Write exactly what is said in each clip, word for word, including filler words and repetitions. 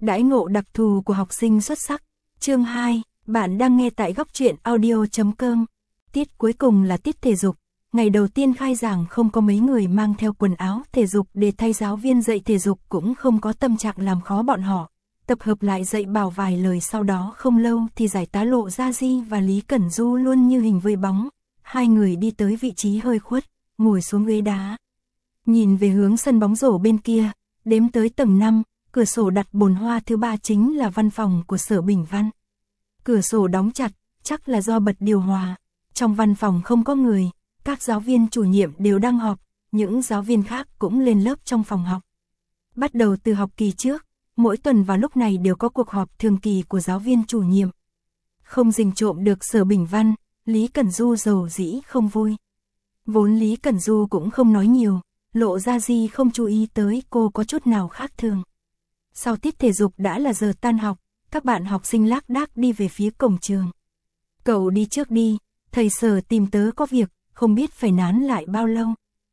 Đãi ngộ đặc thù của học sinh xuất sắc. Chương hai, bạn đang nghe tại góc truyện audio chấm com. Tiết cuối cùng là tiết thể dục. Ngày đầu tiên khai giảng không có mấy người mang theo quần áo thể dục để thay, giáo viên dạy thể dục cũng không có tâm trạng làm khó bọn họ. Tập hợp lại dạy bảo vài lời, sau đó không lâu thì giải tá Lộ Gia Di và Lý Cẩn Du luôn như hình với bóng. Hai người đi tới vị trí hơi khuất, ngồi xuống ghế đá. Nhìn về hướng sân bóng rổ bên kia, đếm tới tầng năm, cửa sổ đặt bồn hoa thứ ba chính là văn phòng của Sở Bình Văn. Cửa sổ đóng chặt, chắc là do bật điều hòa. Trong văn phòng không có người, các giáo viên chủ nhiệm đều đang họp, những giáo viên khác cũng lên lớp trong phòng học. Bắt đầu từ học kỳ trước, mỗi tuần vào lúc này đều có cuộc họp thường kỳ của giáo viên chủ nhiệm. Không rình trộm được Sở Bình Văn, Lý Cẩn Du rầu rĩ không vui. Vốn Lý Cẩn Du cũng không nói nhiều, Lộ Gia Di không chú ý tới cô có chút nào khác thường. Sau tiết thể dục đã là giờ tan học, các bạn học sinh lác đác đi về phía cổng trường. Cậu đi trước đi, thầy Sở tìm tớ có việc, không biết phải nán lại bao lâu.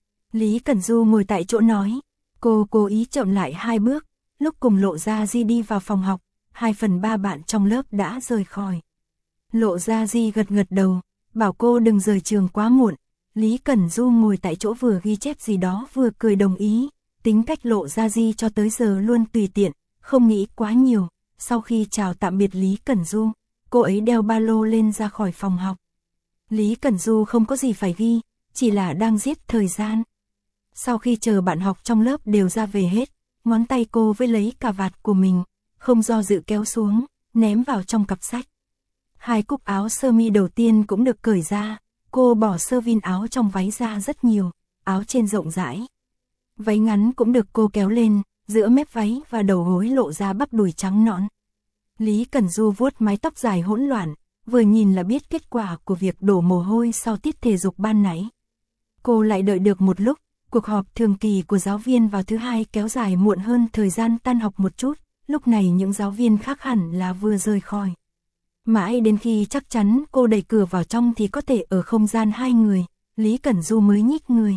Lý Cẩn Du ngồi tại chỗ nói, cô cố ý chậm lại hai bước, lúc cùng Lộ Gia Di đi vào phòng học, hai phần ba bạn trong lớp đã rời khỏi. Lộ Gia Di gật gật đầu, bảo cô đừng rời trường quá muộn. Lý Cẩn Du ngồi tại chỗ vừa ghi chép gì đó vừa cười đồng ý. Tính cách Lộ Gia Di cho tới giờ luôn tùy tiện, không nghĩ quá nhiều. Sau khi chào tạm biệt Lý Cẩn Du, cô ấy đeo ba lô lên ra khỏi phòng học. Lý Cẩn Du không có gì phải ghi, chỉ là đang giết thời gian. Sau khi chờ bạn học trong lớp đều ra về hết, ngón tay cô với lấy cà vạt của mình, không do dự kéo xuống, ném vào trong cặp sách. Hai cúc áo sơ mi đầu tiên cũng được cởi ra, cô bỏ sơ vin áo trong váy ra rất nhiều, áo trên rộng rãi. Váy ngắn cũng được cô kéo lên, giữa mép váy và đầu gối lộ ra bắp đùi trắng nõn. Lý Cẩn Du vuốt mái tóc dài hỗn loạn, vừa nhìn là biết kết quả của việc đổ mồ hôi sau tiết thể dục ban nãy. Cô lại đợi được một lúc, cuộc họp thường kỳ của giáo viên vào thứ hai kéo dài muộn hơn thời gian tan học một chút, lúc này những giáo viên khác hẳn là vừa rời khỏi. Mãi đến khi chắc chắn cô đẩy cửa vào trong thì có thể ở không gian hai người, Lý Cẩn Du mới nhích người.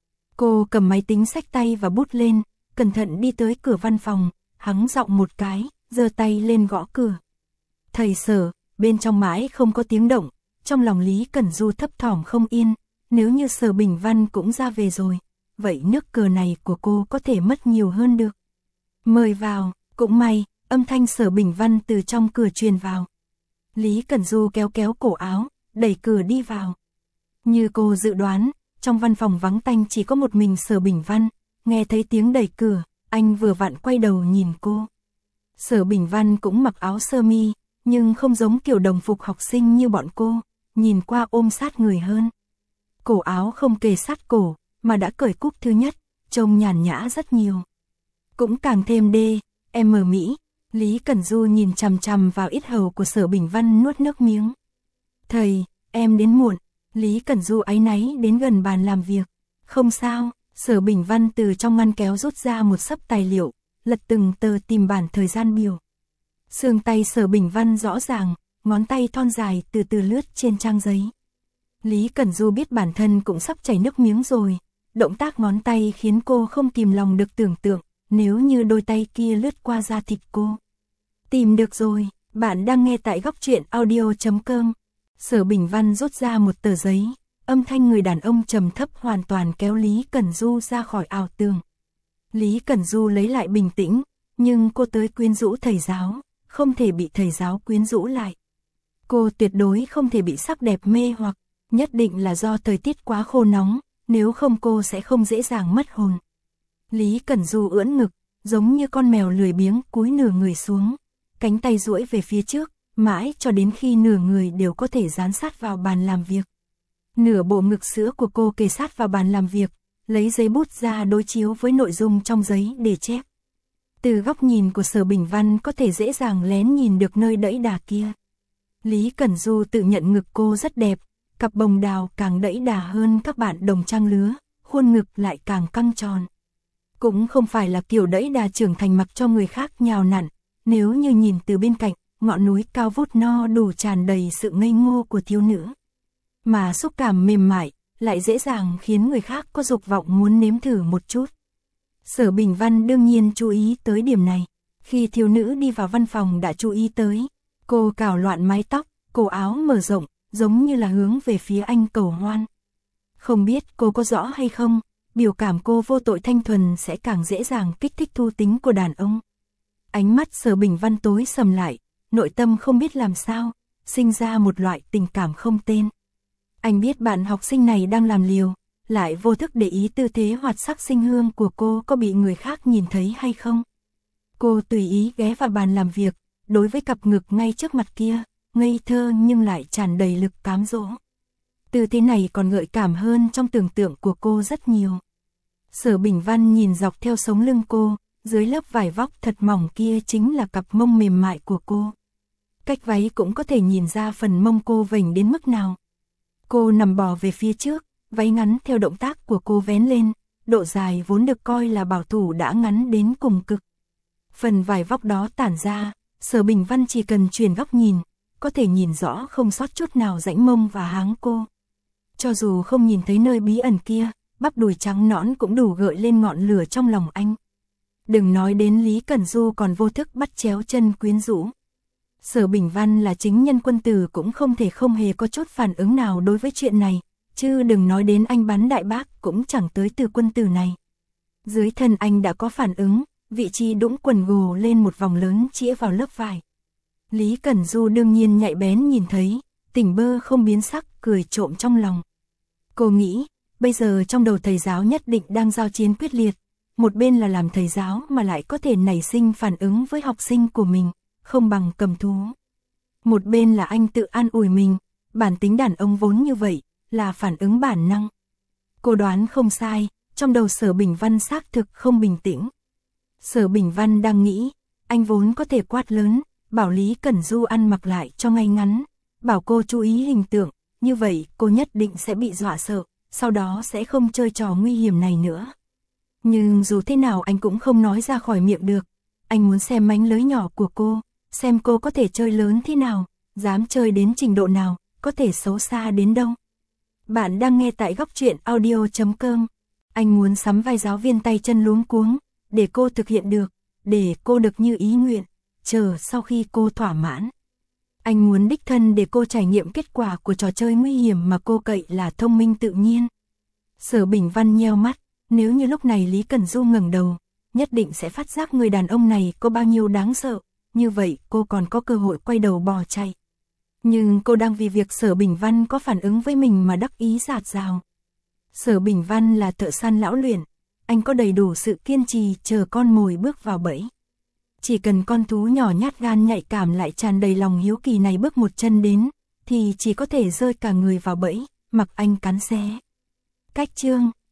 Cô cầm máy tính xách tay và bút lên, cẩn thận đi tới cửa văn phòng, hắng giọng một cái, giơ tay lên gõ cửa. Thầy Sở, bên trong mãi không có tiếng động, trong lòng Lý Cẩn Du thấp thỏm không yên, nếu như Sở Bình Văn cũng ra về rồi, vậy nước cờ này của cô có thể mất nhiều hơn được. Mời vào, cũng may, âm thanh Sở Bình Văn từ trong cửa truyền vào. Lý Cẩn Du kéo kéo cổ áo, đẩy cửa đi vào. Như cô dự đoán, trong văn phòng vắng tanh chỉ có một mình Sở Bình Văn, nghe thấy tiếng đẩy cửa, anh vừa vặn quay đầu nhìn cô. Sở Bình Văn cũng mặc áo sơ mi, nhưng không giống kiểu đồng phục học sinh như bọn cô, nhìn qua ôm sát người hơn. Cổ áo không kề sát cổ, mà đã cởi cúc thứ nhất, trông nhàn nhã rất nhiều. Cũng càng thêm đê, em ở Mỹ. Lý Cẩn Du nhìn chằm chằm vào yết hầu của Sở Bình Văn nuốt nước miếng. Thầy, em đến muộn. Lý Cẩn Du áy náy đến gần bàn làm việc. Không sao, Sở Bình Văn từ trong ngăn kéo rút ra một xấp tài liệu, lật từng tờ tìm bản thời gian biểu. Xương tay Sở Bình Văn rõ ràng, ngón tay thon dài từ từ lướt trên trang giấy. Lý Cẩn Du biết bản thân cũng sắp chảy nước miếng rồi, động tác ngón tay khiến cô không kìm lòng được tưởng tượng, nếu như đôi tay kia lướt qua da thịt cô. Tìm được rồi, bạn đang nghe tại góc truyện audio chấm com. Sở Bình Văn rút ra một tờ giấy, âm thanh người đàn ông trầm thấp hoàn toàn kéo Lý Cẩn Du ra khỏi ảo tưởng. Lý Cẩn Du lấy lại bình tĩnh, nhưng cô tới quyến rũ thầy giáo, không thể bị thầy giáo quyến rũ lại. Cô tuyệt đối không thể bị sắc đẹp mê hoặc, nhất định là do thời tiết quá khô nóng, nếu không cô sẽ không dễ dàng mất hồn. Lý Cẩn Du ưỡn ngực, giống như con mèo lười biếng cúi nửa người xuống, cánh tay duỗi về phía trước, mãi cho đến khi nửa người đều có thể dán sát vào bàn làm việc. Nửa bộ ngực sữa của cô kề sát vào bàn làm việc, lấy giấy bút ra đối chiếu với nội dung trong giấy để chép. Từ góc nhìn của Sở Bình Văn có thể dễ dàng lén nhìn được nơi đẫy đà kia. Lý Cẩn Du tự nhận ngực cô rất đẹp, cặp bồng đào càng đẫy đà hơn các bạn đồng trang lứa, khuôn ngực lại càng căng tròn. Cũng không phải là kiểu đẫy đà trưởng thành mặc cho người khác nhào nặn, nếu như nhìn từ bên cạnh, ngọn núi cao vút no đủ tràn đầy sự ngây ngô của thiếu nữ. Mà xúc cảm mềm mại, lại dễ dàng khiến người khác có dục vọng muốn nếm thử một chút. Sở Bình Văn đương nhiên chú ý tới điểm này. Khi thiếu nữ đi vào văn phòng đã chú ý tới, cô cào loạn mái tóc, cổ áo mở rộng, giống như là hướng về phía anh cầu hoan. Không biết cô có rõ hay không, biểu cảm cô vô tội thanh thuần sẽ càng dễ dàng kích thích thú tính của đàn ông. Ánh mắt Sở Bình Văn tối sầm lại, nội tâm không biết làm sao, sinh ra một loại tình cảm không tên. Anh biết bạn học sinh này đang làm liều, lại vô thức để ý tư thế hoạt sắc sinh hương của cô có bị người khác nhìn thấy hay không. Cô tùy ý ghé vào bàn làm việc, đối với cặp ngực ngay trước mặt kia, ngây thơ nhưng lại tràn đầy lực cám dỗ. Tư thế này còn gợi cảm hơn trong tưởng tượng của cô rất nhiều. Sở Bình Văn nhìn dọc theo sống lưng cô, dưới lớp vải vóc thật mỏng kia chính là cặp mông mềm mại của cô. Cách váy cũng có thể nhìn ra phần mông cô vểnh đến mức nào. Cô nằm bò về phía trước, váy ngắn theo động tác của cô vén lên, độ dài vốn được coi là bảo thủ đã ngắn đến cùng cực. Phần vải vóc đó tản ra, Sở Bình Văn chỉ cần chuyển góc nhìn, có thể nhìn rõ không sót chút nào rãnh mông và háng cô. Cho dù không nhìn thấy nơi bí ẩn kia, bắp đùi trắng nõn cũng đủ gợi lên ngọn lửa trong lòng anh. Đừng nói đến Lý Cẩn Du còn vô thức bắt chéo chân quyến rũ. Sở Bình Văn là chính nhân quân tử cũng không thể không hề có chút phản ứng nào đối với chuyện này, chứ đừng nói đến anh Bán Đại Bác cũng chẳng tới từ quân tử này. Dưới thân anh đã có phản ứng, vị trí đũng quần gồ lên một vòng lớn chĩa vào lớp vải. Lý Cẩn Du đương nhiên nhạy bén nhìn thấy, tỉnh bơ không biến sắc, cười trộm trong lòng. Cô nghĩ, bây giờ trong đầu thầy giáo nhất định đang giao chiến quyết liệt, một bên là làm thầy giáo mà lại có thể nảy sinh phản ứng với học sinh của mình, không bằng cầm thú. Một bên là anh tự an ủi mình, bản tính đàn ông vốn như vậy, là phản ứng bản năng. Cô đoán không sai, trong đầu Sở Bình Văn xác thực không bình tĩnh. Sở Bình Văn đang nghĩ, anh vốn có thể quát lớn, bảo Lý Cẩn Du ăn mặc lại cho ngay ngắn, bảo cô chú ý hình tượng, như vậy cô nhất định sẽ bị dọa sợ, sau đó sẽ không chơi trò nguy hiểm này nữa. Nhưng dù thế nào anh cũng không nói ra khỏi miệng được, anh muốn xem mánh lới nhỏ của cô, xem cô có thể chơi lớn thế nào, dám chơi đến trình độ nào, có thể xấu xa đến đâu. Bạn đang nghe tại góc truyện audio chấm com. Anh muốn sắm vai giáo viên tay chân luống cuống, để cô thực hiện được, để cô được như ý nguyện, chờ sau khi cô thỏa mãn. Anh muốn đích thân để cô trải nghiệm kết quả của trò chơi nguy hiểm mà cô cậy là thông minh tự nhiên. Sở Bình Văn nheo mắt, nếu như lúc này Lý Cẩn Du ngẩng đầu, nhất định sẽ phát giác người đàn ông này có bao nhiêu đáng sợ, như vậy cô còn có cơ hội quay đầu bỏ chạy. Nhưng cô đang vì việc Sở Bình Văn có phản ứng với mình mà đắc ý rạt rào. Sở Bình Văn là thợ săn lão luyện, anh có đầy đủ sự kiên trì chờ con mồi bước vào bẫy. Chỉ cần con thú nhỏ nhát gan nhạy cảm lại tràn đầy lòng hiếu kỳ này bước một chân đến, thì chỉ có thể rơi cả người vào bẫy, mặc anh cắn xé. Cách chương